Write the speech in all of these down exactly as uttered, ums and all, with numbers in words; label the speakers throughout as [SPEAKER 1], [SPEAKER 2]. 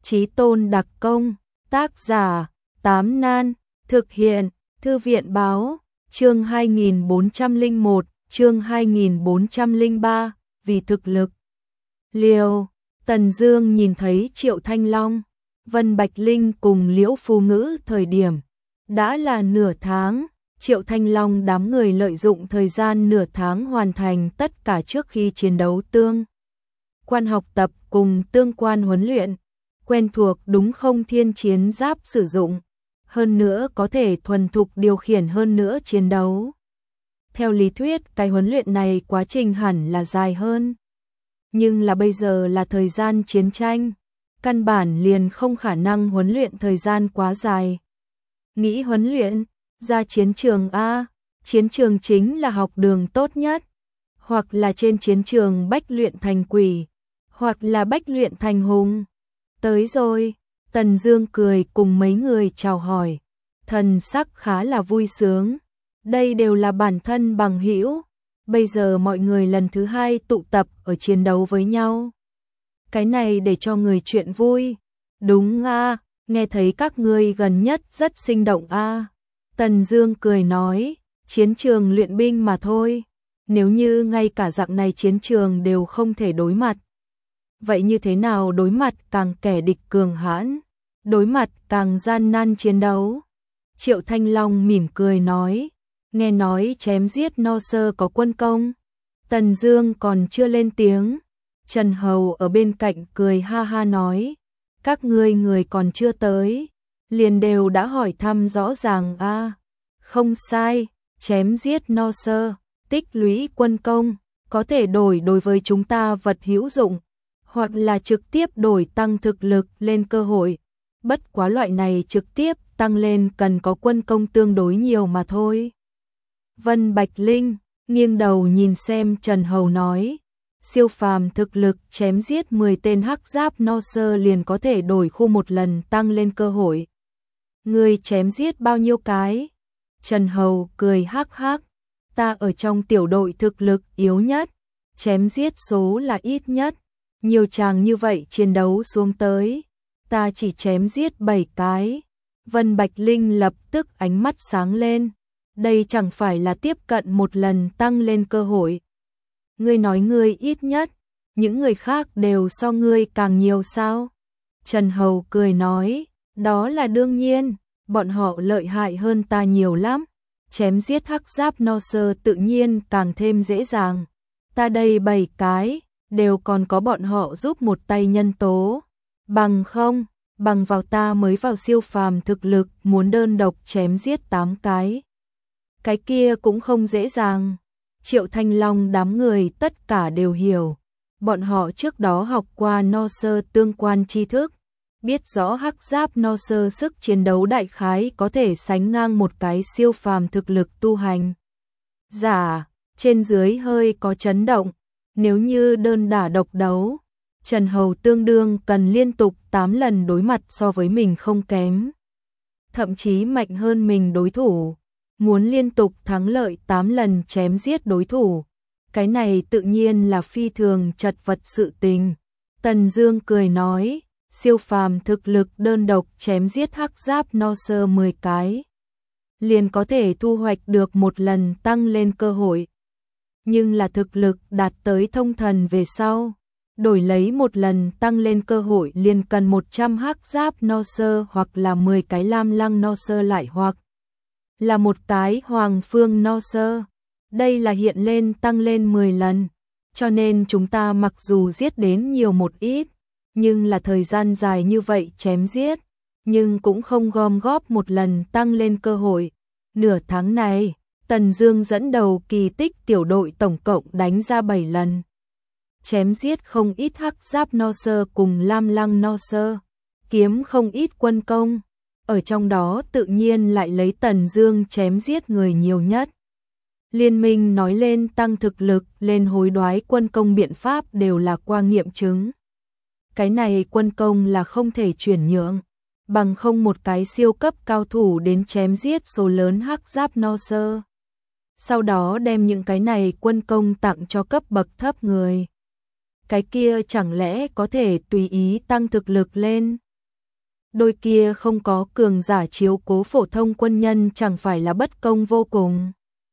[SPEAKER 1] Chí tôn đặc công, tác giả, Tám Nan, thực hiện, Thư viện báo, chương hai nghìn bốn trăm lẻ một, chương hai nghìn bốn trăm lẻ ba, vì thực lực. Liều, Tần Dương nhìn thấy Triệu Thanh Long, Vân Bạch Linh cùng Liễu Phù Ngữ thời điểm đã là nửa tháng. Triệu Thanh Long đám người lợi dụng thời gian nửa tháng hoàn thành tất cả trước khi chiến đấu tương quan học tập cùng tương quan huấn luyện, quen thuộc đúng không thiên chiến giáp sử dụng, hơn nữa có thể thuần thục điều khiển hơn nữa chiến đấu. Theo lý thuyết cái huấn luyện này quá trình hẳn là dài hơn, nhưng là bây giờ là thời gian chiến tranh, căn bản liền không khả năng huấn luyện thời gian quá dài. Nghĩ huấn luyện, ra chiến trường a, chiến trường chính là học đường tốt nhất, hoặc là trên chiến trường bách luyện thành quỷ, hoặc là bách luyện thành hùng. Tới rồi, Tần Dương cười cùng mấy người chào hỏi, thần sắc khá là vui sướng. Đây đều là bản thân bằng hữu, bây giờ mọi người lần thứ hai tụ tập ở chiến đấu với nhau. Cái này để cho người chuyện vui. Đúng a, nghe thấy các ngươi gần nhất rất sinh động a. Tần Dương cười nói, chiến trường luyện binh mà thôi, nếu như ngay cả dạng này chiến trường đều không thể đối mặt, vậy như thế nào đối mặt càng kẻ địch cường hãn, đối mặt càng gian nan chiến đấu. Triệu Thanh Long mỉm cười nói, nghe nói chém giết no sơ có quân công. Tần Dương còn chưa lên tiếng, Trần Hầu ở bên cạnh cười ha ha nói, các ngươi người còn chưa tới, liền đều đã hỏi thăm rõ ràng a. À, không sai, chém giết no sơ, tích lũy quân công, có thể đổi đối với chúng ta vật hữu dụng, hoặc là trực tiếp đổi tăng thực lực lên cơ hội. Bất quá loại này trực tiếp tăng lên cần có quân công tương đối nhiều mà thôi. Vân Bạch Linh nghiêng đầu nhìn xem Trần Hầu nói, siêu phàm thực lực chém giết mười tên hắc giáp no sơ liền có thể đổi khu một lần tăng lên cơ hội. Ngươi chém giết bao nhiêu cái? Trần Hầu cười hắc hắc, ta ở trong tiểu đội thực lực yếu nhất, chém giết số là ít nhất, nhiều chàng như vậy chiến đấu xuống tới, ta chỉ chém giết bảy cái. Vân Bạch Linh lập tức ánh mắt sáng lên, đây chẳng phải là tiếp cận một lần tăng lên cơ hội. Ngươi nói ngươi ít nhất, những người khác đều so ngươi càng nhiều sao? Trần Hầu cười nói, đó là đương nhiên, bọn họ lợi hại hơn ta nhiều lắm, chém giết hắc giáp no sơ tự nhiên càng thêm dễ dàng. Ta đây bảy cái, đều còn có bọn họ giúp một tay nhân tố, bằng không, bằng vào ta mới vào siêu phàm thực lực muốn đơn độc chém giết tám cái. Cái kia cũng không dễ dàng. Triệu Thanh Long đám người tất cả đều hiểu, bọn họ trước đó học qua no sơ tương quan tri thức, biết rõ hắc giáp no sơ sức chiến đấu đại khái có thể sánh ngang một cái siêu phàm thực lực tu hành. Giả, trên dưới hơi có chấn động, nếu như đơn đả độc đấu, Trần Hầu tương đương cần liên tục tám lần đối mặt so với mình không kém, thậm chí mạnh hơn mình đối thủ. Muốn liên tục thắng lợi tám lần chém giết đối thủ, cái này tự nhiên là phi thường chật vật sự tình. Tần Dương cười nói, siêu phàm thực lực đơn độc chém giết hắc giáp no sơ mười cái, liền có thể thu hoạch được một lần tăng lên cơ hội. Nhưng là thực lực đạt tới thông thần về sau, đổi lấy một lần tăng lên cơ hội liền cần một trăm hắc giáp no sơ hoặc là mười cái lam lăng no sơ lại hoặc là một cái hoàng phương no sơ. Đây là hiện lên tăng lên mười lần, cho nên chúng ta mặc dù giết đến nhiều một ít, nhưng là thời gian dài như vậy chém giết, nhưng cũng không gom góp một lần tăng lên cơ hội. Nửa tháng này, Tần Dương dẫn đầu kỳ tích tiểu đội tổng cộng đánh ra bảy lần, chém giết không ít hắc giáp no sơ cùng lam lăng no sơ, kiếm không ít quân công. Ở trong đó tự nhiên lại lấy Tần Dương chém giết người nhiều nhất. Liên minh nói lên tăng thực lực lên hối đoái quân công biện pháp đều là qua nghiệm chứng. Cái này quân công là không thể chuyển nhượng, bằng không một cái siêu cấp cao thủ đến chém giết số lớn hắc giáp no sơ. Sau đó đem những cái này quân công tặng cho cấp bậc thấp người. Cái kia chẳng lẽ có thể tùy ý tăng thực lực lên, Đôi kia không có cường giả chiếu cố phổ thông quân nhân chẳng phải là bất công vô cùng.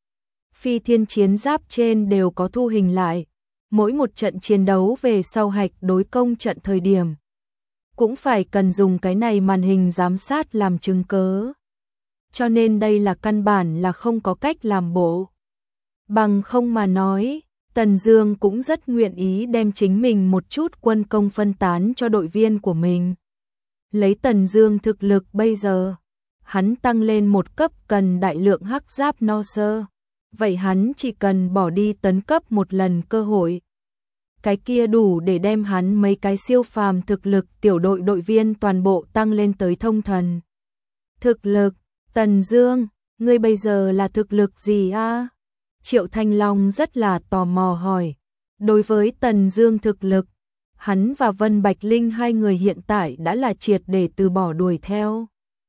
[SPEAKER 1] Phi thiên chiến giáp trên đều có thu hình lại, mỗi một trận chiến đấu về sau hạch đối công trận thời điểm. Cũng phải cần dùng cái này màn hình giám sát làm chứng cớ. Cho nên đây là căn bản là không có cách làm bộ. Bằng không mà nói, Tần Dương cũng rất nguyện ý đem chính mình một chút quân công phân tán cho đội viên của mình. Lấy Tần Dương thực lực bây giờ, hắn tăng lên một cấp cần đại lượng hắc giáp no sơ. Vậy hắn chỉ cần bỏ đi tấn cấp một lần cơ hội. Cái kia đủ để đem hắn mấy cái siêu phàm thực lực tiểu đội đội viên toàn bộ tăng lên tới thông thần. Thực lực, Tần Dương, ngươi bây giờ là thực lực gì a? Triệu Thanh Long rất là tò mò hỏi. Đối với Tần Dương thực lực, hắn và Vân Bạch Linh hai người hiện tại đã là triệt để từ bỏ đuổi theo.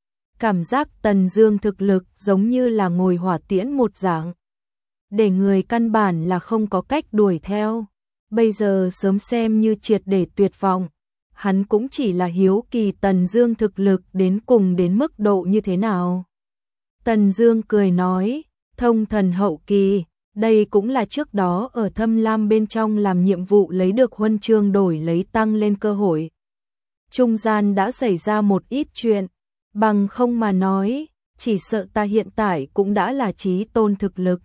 [SPEAKER 1] Cảm giác Tần Dương thực lực giống như là ngồi hỏa tiễn một dạng. Để người căn bản là không có cách đuổi theo. Bây giờ sớm xem như triệt để tuyệt vọng. Hắn cũng chỉ là hiếu kỳ Tần Dương thực lực đến cùng đến mức độ như thế nào. Tần Dương cười nói, thông thần hậu kỳ, đây cũng là trước đó ở Thâm Lam bên trong làm nhiệm vụ lấy được huân chương đổi lấy tăng lên cơ hội. Trung gian đã xảy ra một ít chuyện, bằng không mà nói, chỉ sợ ta hiện tại cũng đã là chí tôn thực lực.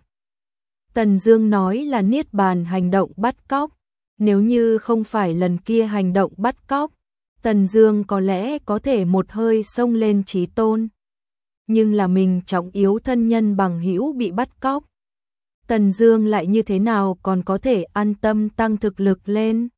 [SPEAKER 1] Tần Dương nói là niết bàn hành động bắt cóc, nếu như không phải lần kia hành động bắt cóc, Tần Dương có lẽ có thể một hơi xông lên chí tôn. Nhưng là mình trọng yếu thân nhân bằng hữu bị bắt cóc. Tần Dương lại như thế nào còn có thể an tâm tăng thực lực lên.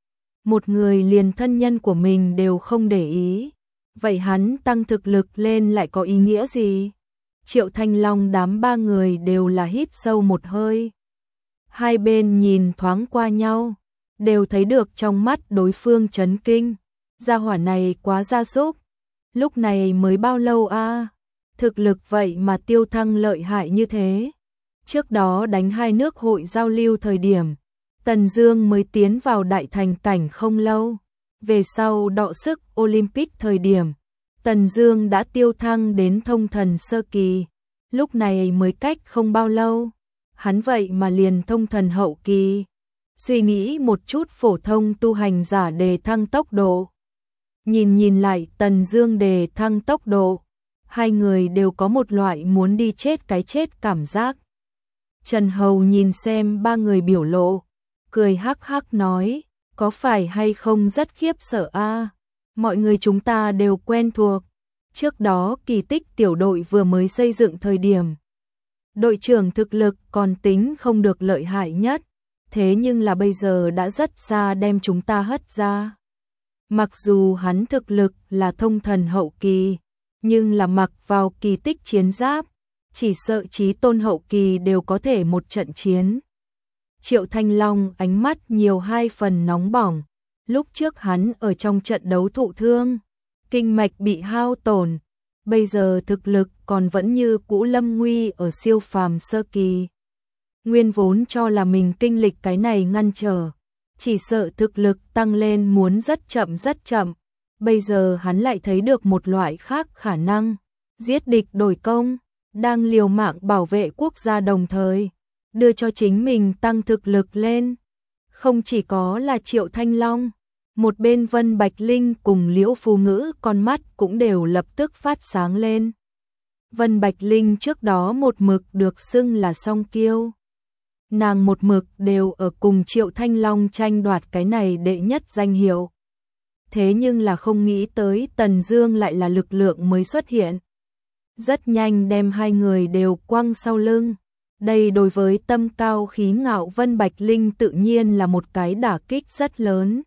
[SPEAKER 1] Một người liền thân nhân của mình đều không để ý, vậy hắn tăng thực lực lên lại có ý nghĩa gì? Triệu Thanh Long đám ba người đều là hít sâu một hơi. Hai bên nhìn thoáng qua nhau, đều thấy được trong mắt đối phương chấn kinh. Gia hỏa này quá gia súc, lúc này mới bao lâu a? Thực lực vậy mà tiêu thăng lợi hại như thế. Trước đó đánh hai nước hội giao lưu thời điểm, Tần Dương mới tiến vào đại thành cảnh không lâu. Về sau đọ sức Olympic thời điểm, Tần Dương đã tiêu thăng đến thông thần sơ kỳ. Lúc này mới cách không bao lâu, hắn vậy mà liền thông thần hậu kỳ. Suy nghĩ một chút phổ thông tu hành giả đề thăng tốc độ. Nhìn nhìn lại Tần Dương đề thăng tốc độ, hai người đều có một loại muốn đi chết cái chết cảm giác. Trần Hầu nhìn xem ba người biểu lộ, cười hắc hắc nói, có phải hay không rất khiếp sợ a? Mọi người chúng ta đều quen thuộc. Trước đó kỳ tích tiểu đội vừa mới xây dựng thời điểm, đội trưởng thực lực còn tính không được lợi hại nhất, thế nhưng là bây giờ đã rất xa đem chúng ta hất ra. Mặc dù hắn thực lực là thông thần hậu kỳ, nhưng là mặc vào kỳ tích chiến giáp, chỉ sợ chí tôn hậu kỳ đều có thể một trận chiến. Triệu Thanh Long ánh mắt nhiều hai phần nóng bỏng, lúc trước hắn ở trong trận đấu thụ thương, kinh mạch bị hao tổn, bây giờ thực lực còn vẫn như cũ lâm nguy ở siêu phàm sơ kỳ. Nguyên vốn cho là mình kinh lịch cái này ngăn trở, chỉ sợ thực lực tăng lên muốn rất chậm rất chậm, bây giờ hắn lại thấy được một loại khác khả năng, giết địch đổi công, đang liều mạng bảo vệ quốc gia đồng thời, đưa cho chính mình tăng thực lực lên. Không chỉ có là Triệu Thanh Long, một bên Vân Bạch Linh cùng Liễu Phù Ngữ con mắt cũng đều lập tức phát sáng lên. Vân Bạch Linh trước đó một mực được xưng là song kiêu. Nàng một mực đều ở cùng Triệu Thanh Long tranh đoạt cái này đệ nhất danh hiệu. Thế nhưng là không nghĩ tới Tần Dương lại là lực lượng mới xuất hiện. Rất nhanh đem hai người đều quăng sau lưng. Đây đối với tâm cao khí ngạo Vân Bạch Linh tự nhiên là một cái đả kích rất lớn.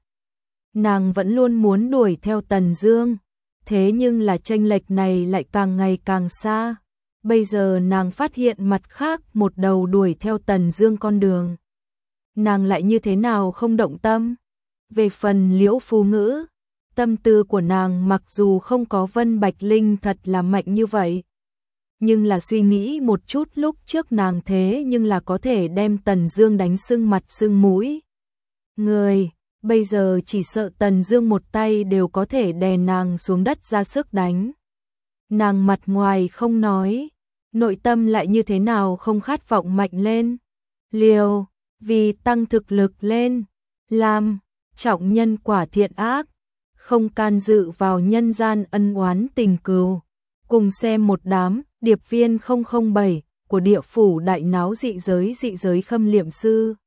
[SPEAKER 1] Nàng vẫn luôn muốn đuổi theo Tần Dương, thế nhưng là chênh lệch này lại càng ngày càng xa. Bây giờ nàng phát hiện mặt khác một đầu đuổi theo Tần Dương con đường. Nàng lại như thế nào không động tâm? Về phần Liễu Phù Ngữ, tâm tư của nàng mặc dù không có Vân Bạch Linh thật là mạnh như vậy, nhưng là suy nghĩ một chút lúc trước nàng thế nhưng là có thể đem Tần Dương đánh sưng mặt sưng mũi. Người, bây giờ chỉ sợ Tần Dương một tay đều có thể đè nàng xuống đất ra sức đánh. Nàng mặt ngoài không nói, nội tâm lại như thế nào không khát vọng mạnh lên, liều, vì tăng thực lực lên, làm, trọng nhân quả thiện ác, không can dự vào nhân gian ân oán tình cừu. Cùng xem một đám điệp viên không không bảy của địa phủ đại náo dị giới dị giới khâm liệm sư.